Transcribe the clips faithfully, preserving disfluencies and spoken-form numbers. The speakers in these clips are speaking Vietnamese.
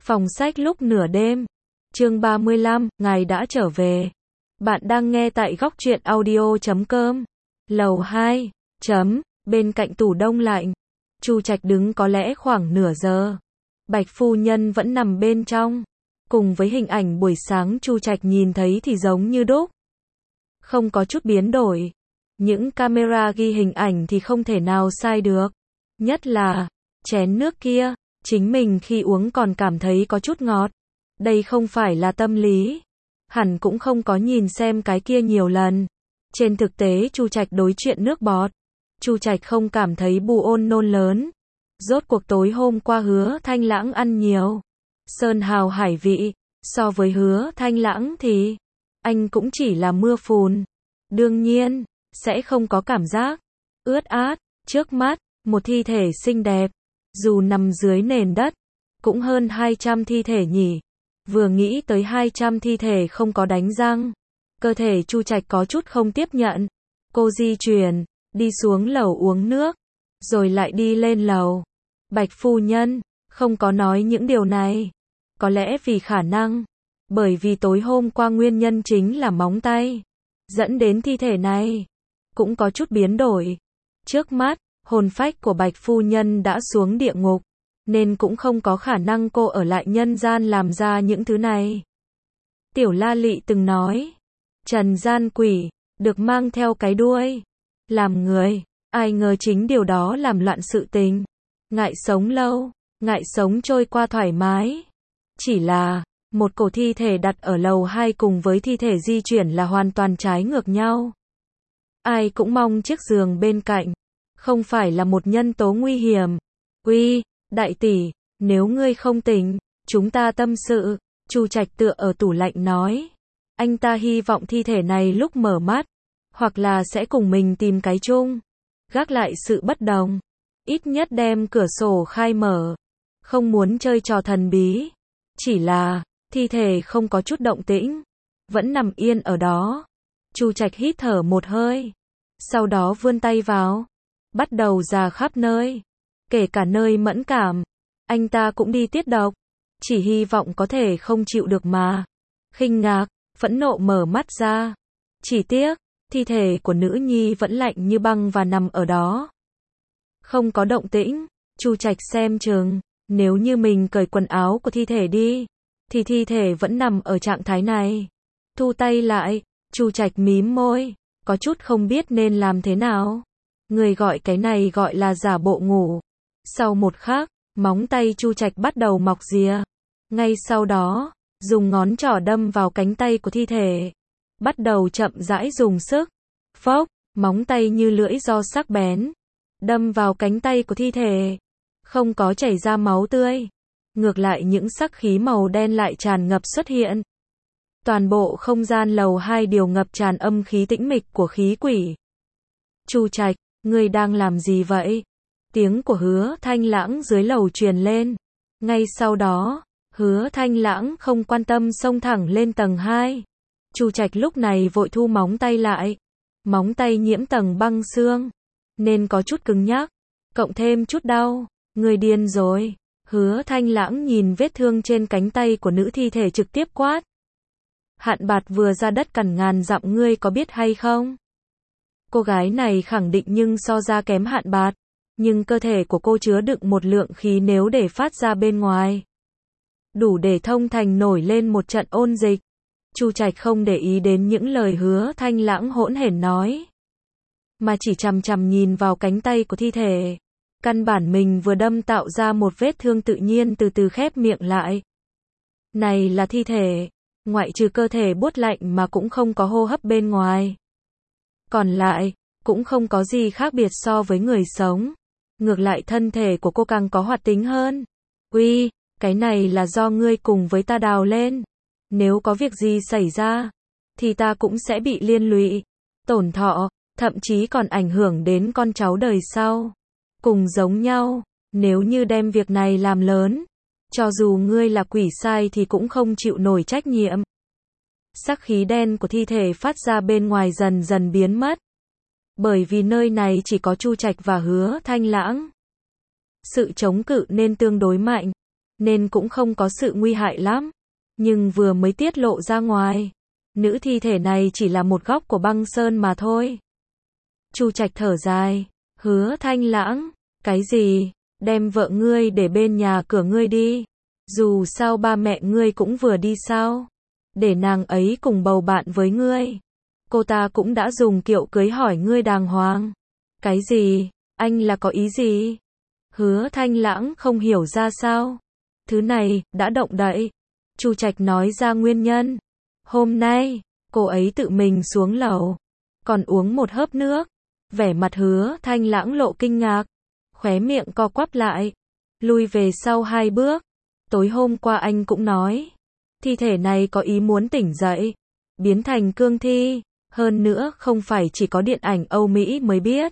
Phòng sách lúc nửa đêm. Chương ba mươi lăm, ngài đã trở về. Bạn đang nghe tại góc truyện audio chấm com. Lầu hai, chấm, bên cạnh tủ đông lạnh. Chu Trạch đứng có lẽ khoảng nửa giờ. Bạch phu nhân vẫn nằm bên trong. Cùng với hình ảnh buổi sáng Chu Trạch nhìn thấy thì giống như đúc. Không có chút biến đổi. Những camera ghi hình ảnh thì không thể nào sai được. Nhất là, chén nước kia, chính mình khi uống còn cảm thấy có chút ngọt. Đây không phải là tâm lý. Hẳn cũng không có nhìn xem cái kia nhiều lần. Trên thực tế Chu Trạch đối chuyện nước bọt. Chu Trạch không cảm thấy buồn nôn lớn. Rốt cuộc tối hôm qua Hứa Thanh Lãng ăn nhiều. Sơn hào hải vị. So với Hứa Thanh Lãng thì, anh cũng chỉ là mưa phùn. Đương nhiên, sẽ không có cảm giác ướt át. Trước mắt, một thi thể xinh đẹp. Dù nằm dưới nền đất, cũng hơn hai trăm thi thể nhỉ. Vừa nghĩ tới hai trăm thi thể không có đánh răng, cơ thể Chu Trạch có chút không tiếp nhận. Cô di chuyển, đi xuống lầu uống nước, rồi lại đi lên lầu. Bạch phu nhân, không có nói những điều này. Có lẽ vì khả năng, bởi vì tối hôm qua nguyên nhân chính là móng tay, dẫn đến thi thể này, cũng có chút biến đổi. Trước mắt, hồn phách của Bạch phu nhân đã xuống địa ngục, nên cũng không có khả năng cô ở lại nhân gian làm ra những thứ này. Tiểu La Lị từng nói, trần gian quỷ, được mang theo cái đuôi, làm người, ai ngờ chính điều đó làm loạn sự tình. Ngại sống lâu, ngại sống trôi qua thoải mái. Chỉ là, một cổ thi thể đặt ở lầu hai cùng với thi thể di chuyển là hoàn toàn trái ngược nhau. Ai cũng mong chiếc giường bên cạnh không phải là một nhân tố nguy hiểm. Uy, đại tỷ, nếu ngươi không tỉnh, chúng ta tâm sự. Chu Trạch tựa ở tủ lạnh nói. Anh ta hy vọng thi thể này lúc mở mắt, hoặc là sẽ cùng mình tìm cái chung. Gác lại sự bất đồng. Ít nhất đem cửa sổ khai mở. Không muốn chơi trò thần bí. Chỉ là, thi thể không có chút động tĩnh. Vẫn nằm yên ở đó. Chu Trạch hít thở một hơi. Sau đó vươn tay vào. Bắt đầu rà khắp nơi. Kể cả nơi mẫn cảm. Anh ta cũng đi tiết độc. Chỉ hy vọng có thể không chịu được mà. Khinh ngạc, phẫn nộ mở mắt ra. Chỉ tiếc, thi thể của nữ nhi vẫn lạnh như băng và nằm ở đó. Không có động tĩnh. Chu Trạch xem chừng, nếu như mình cởi quần áo của thi thể đi, thì thi thể vẫn nằm ở trạng thái này. Thu tay lại, Chu Trạch mím môi, có chút không biết nên làm thế nào. Người gọi cái này gọi là giả bộ ngủ. Sau một khắc, móng tay Chu Trạch bắt đầu mọc rìa. Ngay sau đó, dùng ngón trỏ đâm vào cánh tay của thi thể. Bắt đầu chậm rãi dùng sức. Phốc, móng tay như lưỡi dao sắc bén. Đâm vào cánh tay của thi thể. Không có chảy ra máu tươi. Ngược lại những sắc khí màu đen lại tràn ngập xuất hiện. Toàn bộ không gian lầu hai đều ngập tràn âm khí tĩnh mịch của khí quỷ. Chu Trạch, ngươi đang làm gì vậy? Tiếng của Hứa Thanh Lãng dưới lầu truyền lên. Ngay sau đó, Hứa Thanh Lãng không quan tâm xông thẳng lên tầng hai. Chu Trạch lúc này vội thu móng tay lại. Móng tay nhiễm tầng băng xương, nên có chút cứng nhắc, cộng thêm chút đau. Ngươi điên rồi. Hứa Thanh Lãng nhìn vết thương trên cánh tay của nữ thi thể trực tiếp quát. Hạn bạt vừa ra đất cằn ngàn dặm ngươi có biết hay không? Cô gái này khẳng định nhưng so ra kém Hạn bạt. Nhưng cơ thể của cô chứa đựng một lượng khí nếu để phát ra bên ngoài, đủ để thông thành nổi lên một trận ôn dịch. Chu Trạch không để ý đến những lời Hứa Thanh Lãng hỗn hển nói, mà chỉ chằm chằm nhìn vào cánh tay của thi thể. Căn bản mình vừa đâm tạo ra một vết thương tự nhiên từ từ khép miệng lại. Này là thi thể, ngoại trừ cơ thể buốt lạnh mà cũng không có hô hấp bên ngoài. Còn lại, cũng không có gì khác biệt so với người sống. Ngược lại thân thể của cô càng có hoạt tính hơn. Uy, cái này là do ngươi cùng với ta đào lên. Nếu có việc gì xảy ra, thì ta cũng sẽ bị liên lụy, tổn thọ, thậm chí còn ảnh hưởng đến con cháu đời sau. Cùng giống nhau, nếu như đem việc này làm lớn, cho dù ngươi là quỷ sai thì cũng không chịu nổi trách nhiệm. Sắc khí đen của thi thể phát ra bên ngoài dần dần biến mất. Bởi vì nơi này chỉ có Chu Trạch và Hứa Thanh Lãng. Sự chống cự nên tương đối mạnh. nên cũng không có sự nguy hại lắm. Nhưng vừa mới tiết lộ ra ngoài, nữ thi thể này chỉ là một góc của băng sơn mà thôi. Chu Trạch thở dài, Hứa Thanh Lãng, cái gì, đem vợ ngươi để bên nhà cửa ngươi đi. Dù sao ba mẹ ngươi cũng vừa đi sao, để nàng ấy cùng bầu bạn với ngươi. Cô ta cũng đã dùng kiệu cưới hỏi ngươi đàng hoàng. Cái gì, anh là có ý gì? Hứa Thanh Lãng không hiểu ra sao. Thứ này, đã động đậy. Chu Trạch nói ra nguyên nhân. Hôm nay, cô ấy tự mình xuống lầu, còn uống một hớp nước. Vẻ mặt Hứa Thanh Lãng lộ kinh ngạc, khóe miệng co quắp lại, lui về sau hai bước. Tối hôm qua anh cũng nói, thi thể này có ý muốn tỉnh dậy, biến thành cương thi, hơn nữa không phải chỉ có điện ảnh Âu Mỹ mới biết.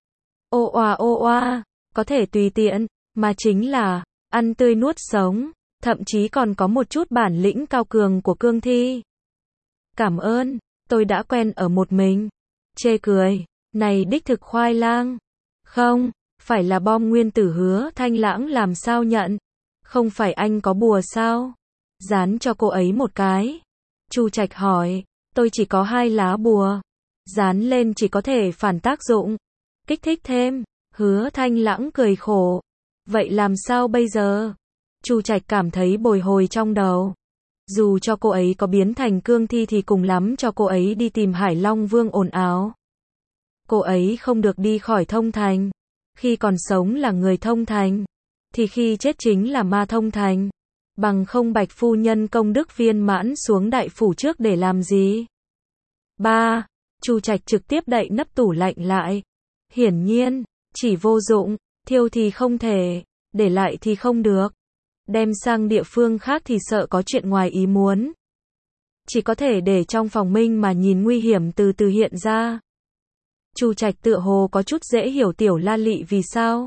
Ô oa ô oa, có thể tùy tiện, mà chính là, ăn tươi nuốt sống, thậm chí còn có một chút bản lĩnh cao cường của cương thi. Cảm ơn, tôi đã quen ở một mình. Chê cười, này đích thực khoai lang. Không, phải là bom nguyên tử. Hứa Thanh Lãng làm sao nhận? Không phải anh có bùa sao? Dán cho cô ấy một cái. Chu Trạch hỏi, tôi chỉ có hai lá bùa. Dán lên chỉ có thể phản tác dụng. Kích thích thêm. Hứa Thanh Lãng cười khổ. Vậy làm sao bây giờ? Chu Trạch cảm thấy bồi hồi trong đầu. Dù cho cô ấy có biến thành cương thi thì cùng lắm cho cô ấy đi tìm Hải Long Vương ồn ào. Cô ấy không được đi khỏi Thông Thành. Khi còn sống là người Thông Thành, thì khi chết chính là ma Thông Thành. Bằng không Bạch phu nhân công đức viên mãn xuống đại phủ trước để làm gì? ba. Chu Trạch trực tiếp đậy nắp tủ lạnh lại. Hiển nhiên, chỉ vô dụng, thiêu thì không thể, để lại thì không được. Đem sang địa phương khác thì sợ có chuyện ngoài ý muốn. Chỉ có thể để trong phòng minh mà nhìn nguy hiểm từ từ hiện ra. Chu Trạch tựa hồ có chút dễ hiểu Tiểu La Lị vì sao.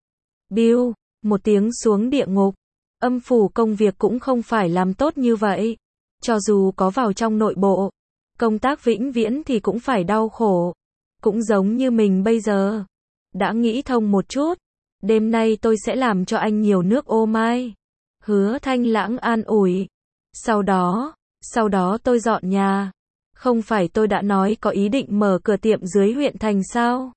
Biu, một tiếng xuống địa ngục. Âm phủ công việc cũng không phải làm tốt như vậy. Cho dù có vào trong nội bộ, công tác vĩnh viễn thì cũng phải đau khổ. Cũng giống như mình bây giờ. Đã nghĩ thông một chút. Đêm nay tôi sẽ làm cho anh nhiều nước ô mai. Hứa Thanh Lãng an ủi. Sau đó, sau đó tôi dọn nhà. Không phải tôi đã nói có ý định mở cửa tiệm dưới huyện thành sao?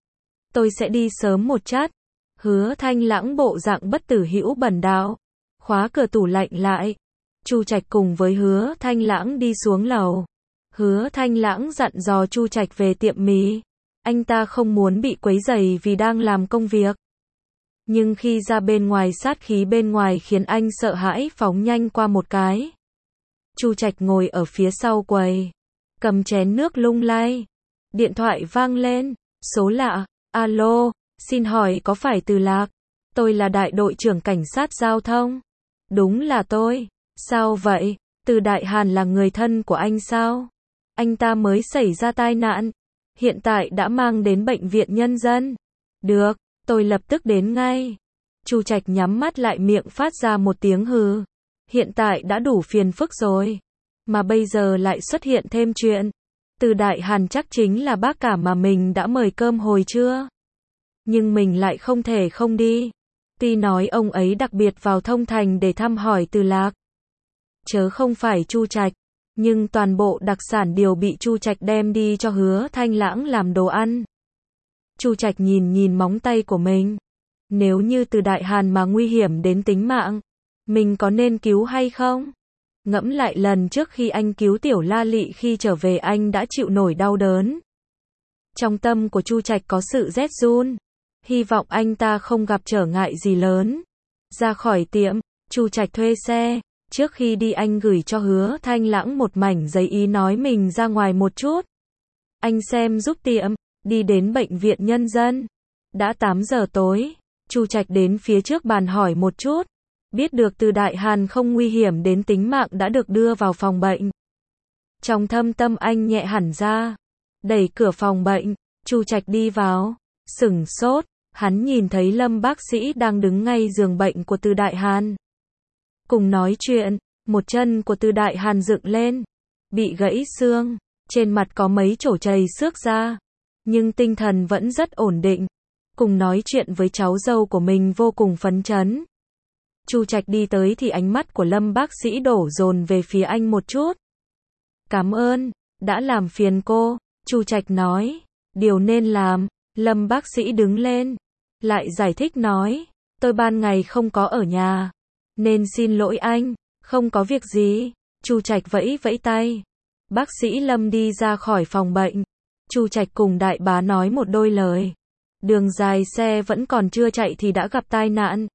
Tôi sẽ đi sớm một chút. Hứa Thanh Lãng bộ dạng bất tử hữu bần đạo. Khóa cửa tủ lạnh lại. Chu Trạch cùng với Hứa Thanh Lãng đi xuống lầu. Hứa Thanh Lãng dặn dò Chu Trạch về tiệm mì. Anh ta không muốn bị quấy rầy vì đang làm công việc. Nhưng khi ra bên ngoài sát khí bên ngoài khiến anh sợ hãi phóng nhanh qua một cái. Chu Trạch ngồi ở phía sau quầy, cầm chén nước lung lay. Điện thoại vang lên, số lạ, alo, xin hỏi có phải Từ Lạc? Tôi là đại đội trưởng cảnh sát giao thông. Đúng là tôi. Sao vậy? Từ Đại Hàn là người thân của anh sao? Anh ta mới xảy ra tai nạn, hiện tại đã mang đến bệnh viện nhân dân. Được, tôi lập tức đến ngay. Chu Trạch nhắm mắt lại miệng phát ra một tiếng hừ. Hiện tại đã đủ phiền phức rồi, mà bây giờ lại xuất hiện thêm chuyện. Từ Đại Hàn chắc chính là bác cả mà mình đã mời cơm hồi trưa. Nhưng mình lại không thể không đi. Tuy nói ông ấy đặc biệt vào Thông Thành để thăm hỏi Từ Lạc. Chớ không phải Chu Trạch, nhưng toàn bộ đặc sản đều bị Chu Trạch đem đi cho Hứa Thanh Lãng làm đồ ăn. Chu Trạch nhìn nhìn móng tay của mình. Nếu như Từ Đại Hàn mà nguy hiểm đến tính mạng, mình có nên cứu hay không? Ngẫm lại lần trước khi anh cứu Tiểu La Lị khi trở về anh đã chịu nổi đau đớn. Trong tâm của Chu Trạch có sự rét run. Hy vọng anh ta không gặp trở ngại gì lớn. Ra khỏi tiệm, Chu Trạch thuê xe. Trước khi đi anh gửi cho Hứa Thanh Lãng một mảnh giấy ý nói mình ra ngoài một chút. Anh xem giúp tiệm, đi đến bệnh viện nhân dân. Đã tám giờ tối, Chu Trạch đến phía trước bàn hỏi một chút. Biết được Từ Đại Hàn không nguy hiểm đến tính mạng đã được đưa vào phòng bệnh. Trong thâm tâm anh nhẹ hẳn ra. Đẩy cửa phòng bệnh, Chu Trạch đi vào. Sửng sốt, hắn nhìn thấy Lâm bác sĩ đang đứng ngay giường bệnh của Từ Đại Hàn. Cùng nói chuyện, một chân của Từ Đại Hàn dựng lên. Bị gãy xương, trên mặt có mấy chổ chày xước ra. Nhưng tinh thần vẫn rất ổn định. Cùng nói chuyện với cháu dâu của mình vô cùng phấn chấn. Chu Trạch đi tới thì ánh mắt của Lâm bác sĩ đổ dồn về phía anh một chút. Cảm ơn, đã làm phiền cô, Chu Trạch nói. Điều nên làm, Lâm bác sĩ đứng lên, lại giải thích nói, tôi ban ngày không có ở nhà, nên xin lỗi anh, không có việc gì. Chu Trạch vẫy vẫy tay. Bác sĩ Lâm đi ra khỏi phòng bệnh. Chu Trạch cùng đại bá nói một đôi lời. Đường dài xe vẫn còn chưa chạy thì đã gặp tai nạn.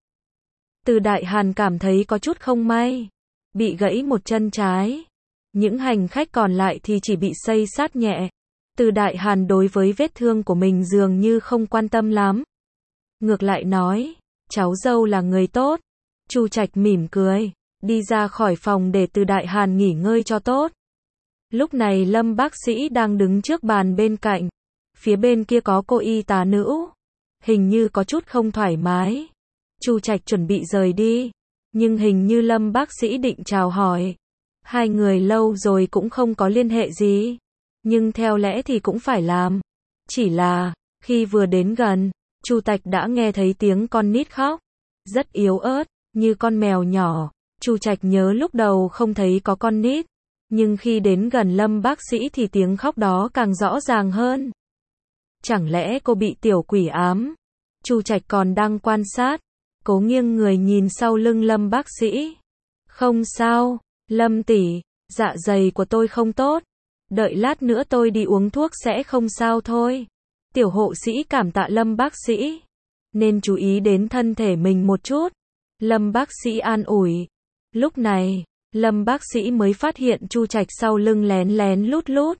Từ Đại Hàn cảm thấy có chút không may, bị gãy một chân trái. Những hành khách còn lại thì chỉ bị xây xát nhẹ. Từ Đại Hàn đối với vết thương của mình dường như không quan tâm lắm. Ngược lại nói, cháu dâu là người tốt. Chu Trạch mỉm cười, đi ra khỏi phòng để Từ Đại Hàn nghỉ ngơi cho tốt. Lúc này Lâm bác sĩ đang đứng trước bàn bên cạnh. Phía bên kia có cô y tá nữ. Hình như có chút không thoải mái. Chu Trạch chuẩn bị rời đi. Nhưng hình như Lâm bác sĩ định chào hỏi. Hai người lâu rồi cũng không có liên hệ gì. Nhưng theo lẽ thì cũng phải làm. Chỉ là, khi vừa đến gần, Chu Trạch đã nghe thấy tiếng con nít khóc. Rất yếu ớt, như con mèo nhỏ. Chu Trạch nhớ lúc đầu không thấy có con nít. Nhưng khi đến gần Lâm bác sĩ thì tiếng khóc đó càng rõ ràng hơn. Chẳng lẽ cô bị tiểu quỷ ám? Chu Trạch còn đang quan sát. Cố nghiêng người nhìn sau lưng Lâm bác sĩ. Không sao, Lâm tỷ, dạ dày của tôi không tốt. Đợi lát nữa tôi đi uống thuốc sẽ không sao thôi. Tiểu hộ sĩ cảm tạ Lâm bác sĩ. Nên chú ý đến thân thể mình một chút. Lâm bác sĩ an ủi. Lúc này, Lâm bác sĩ mới phát hiện Chu Trạch sau lưng lén lén lút lút.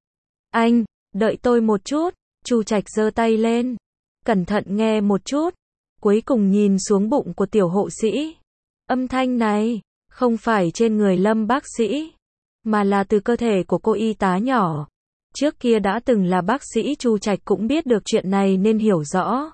Anh, đợi tôi một chút. Chu Trạch giơ tay lên. Cẩn thận nghe một chút. Cuối cùng nhìn xuống bụng của tiểu hộ sĩ. Âm thanh này, không phải trên người Lâm bác sĩ, mà là từ cơ thể của cô y tá nhỏ. Trước kia đã từng là bác sĩ, Chu Trạch cũng biết được chuyện này nên hiểu rõ.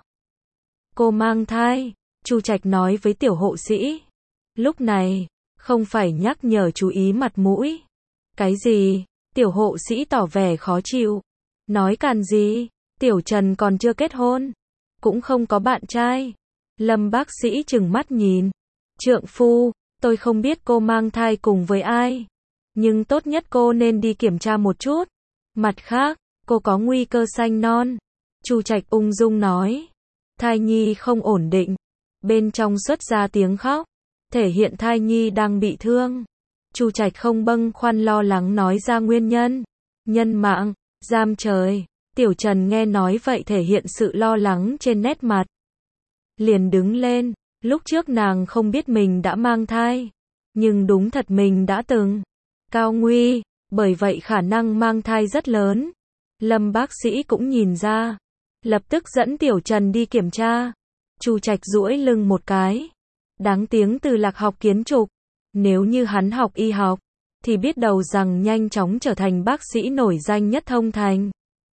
Cô mang thai, Chu Trạch nói với tiểu hộ sĩ. Lúc này, không phải nhắc nhở chú ý mặt mũi. Cái gì? Tiểu hộ sĩ tỏ vẻ khó chịu. Nói càn gì? Tiểu Trần còn chưa kết hôn, cũng không có bạn trai. Lâm bác sĩ trừng mắt nhìn. Trượng phu, tôi không biết cô mang thai cùng với ai, nhưng tốt nhất cô nên đi kiểm tra một chút. Mặt khác, cô có nguy cơ sanh non. Chu Trạch ung dung nói. Thai nhi không ổn định. Bên trong xuất ra tiếng khóc, thể hiện thai nhi đang bị thương. Chu Trạch không bâng khoăn lo lắng nói ra nguyên nhân. Nhân mạng, giam trời. Tiểu Trần nghe nói vậy thể hiện sự lo lắng trên nét mặt. Liền đứng lên. Lúc trước nàng không biết mình đã mang thai, nhưng đúng thật mình đã từng. Cao nguy, bởi vậy khả năng mang thai rất lớn. Lâm bác sĩ cũng nhìn ra, lập tức dẫn Tiểu Trần đi kiểm tra. Chu Trạch duỗi lưng một cái. Đáng tiếng Từ Lạc học kiến trúc. Nếu như hắn học y học, thì biết đầu rằng nhanh chóng trở thành bác sĩ nổi danh nhất thông thành.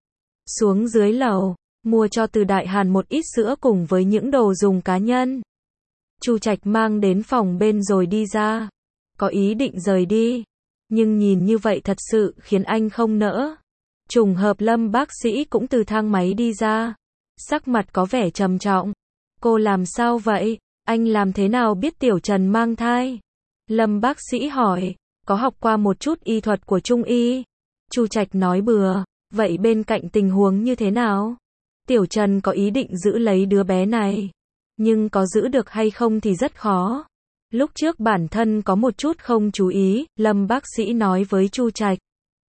Xuống dưới lầu, mua cho Từ Đại Hàn một ít sữa cùng với những đồ dùng cá nhân. Chu Trạch mang đến phòng bên rồi đi ra. Có ý định rời đi, nhưng nhìn như vậy thật sự khiến anh không nỡ. Trùng hợp Lâm bác sĩ cũng từ thang máy đi ra. Sắc mặt có vẻ trầm trọng. Cô làm sao vậy? Anh làm thế nào biết Tiểu Trần mang thai? Lâm bác sĩ hỏi. Có học qua một chút y thuật của Trung y. Chu Trạch nói bừa. Vậy bên cạnh tình huống như thế nào? Tiểu Trần có ý định giữ lấy đứa bé này, nhưng có giữ được hay không thì rất khó. Lúc trước bản thân có một chút không chú ý, Lâm bác sĩ nói với Chu Trạch.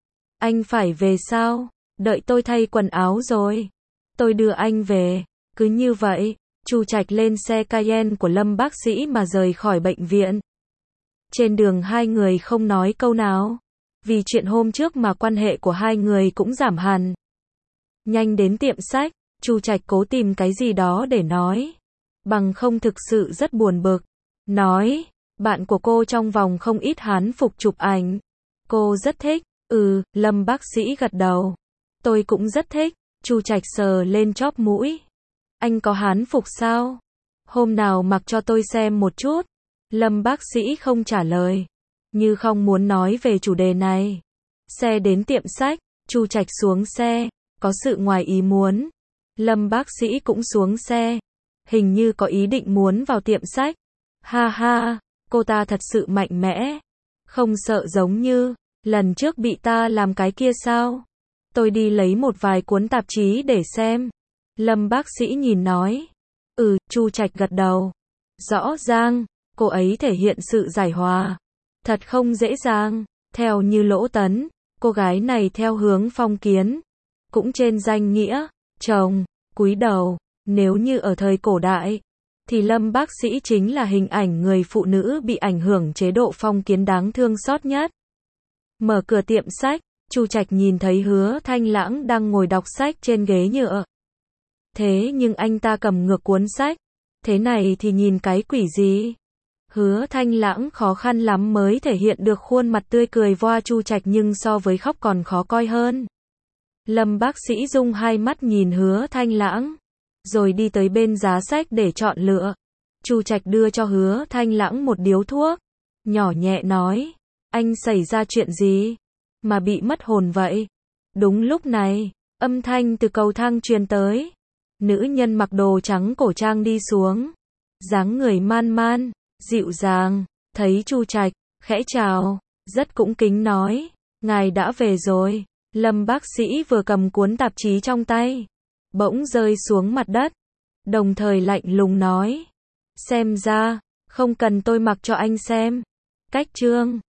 Anh phải về sao? Đợi tôi thay quần áo rồi, tôi đưa anh về. Cứ như vậy, Chu Trạch lên xe Cayenne của Lâm bác sĩ mà rời khỏi bệnh viện. Trên đường hai người không nói câu nào. Vì chuyện hôm trước mà quan hệ của hai người cũng giảm hẳn. Nhanh đến tiệm sách, Chu Trạch cố tìm cái gì đó để nói. Bằng không thực sự rất buồn bực. Nói, bạn của cô trong vòng không ít hán phục chụp ảnh. Cô rất thích. Ừ, Lâm bác sĩ gật đầu. Tôi cũng rất thích. Chu Trạch sờ lên chóp mũi. Anh có hán phục sao? Hôm nào mặc cho tôi xem một chút. Lâm bác sĩ không trả lời, như không muốn nói về chủ đề này. Xe đến tiệm sách, Chu Trạch xuống xe, có sự ngoài ý muốn. Lâm bác sĩ cũng xuống xe, hình như có ý định muốn vào tiệm sách. Ha ha, cô ta thật sự mạnh mẽ. Không sợ giống như lần trước bị ta làm cái kia sao? Tôi đi lấy một vài cuốn tạp chí để xem. Lâm bác sĩ nhìn nói. Ừ, Chu Trạch gật đầu. Rõ ràng, cô ấy thể hiện sự giải hòa. Thật không dễ dàng. Theo như Lỗ Tấn, cô gái này theo hướng phong kiến. Cũng trên danh nghĩa, chồng, cúi đầu. Nếu như ở thời cổ đại, thì Lâm bác sĩ chính là hình ảnh người phụ nữ bị ảnh hưởng chế độ phong kiến đáng thương xót nhất. Mở cửa tiệm sách, Chu Trạch nhìn thấy Hứa Thanh Lãng đang ngồi đọc sách trên ghế nhựa. Thế nhưng anh ta cầm ngược cuốn sách. Thế này thì nhìn cái quỷ gì? Hứa Thanh Lãng khó khăn lắm mới thể hiện được khuôn mặt tươi cười voa Chu Trạch, nhưng so với khóc còn khó coi hơn. Lâm bác sĩ dùng hai mắt nhìn Hứa Thanh Lãng, rồi đi tới bên giá sách để chọn lựa. Chu Trạch đưa cho Hứa Thanh Lãng một điếu thuốc, nhỏ nhẹ nói, anh xảy ra chuyện gì mà bị mất hồn vậy? Đúng lúc này, âm thanh từ cầu thang truyền tới. Nữ nhân mặc đồ trắng cổ trang đi xuống, dáng người man man, dịu dàng, thấy Chu Trạch, khẽ chào, rất cung kính nói, ngài đã về rồi. Lâm bác sĩ vừa cầm cuốn tạp chí trong tay, bỗng rơi xuống mặt đất, đồng thời lạnh lùng nói, xem ra, không cần tôi mặc cho anh xem. Cách chương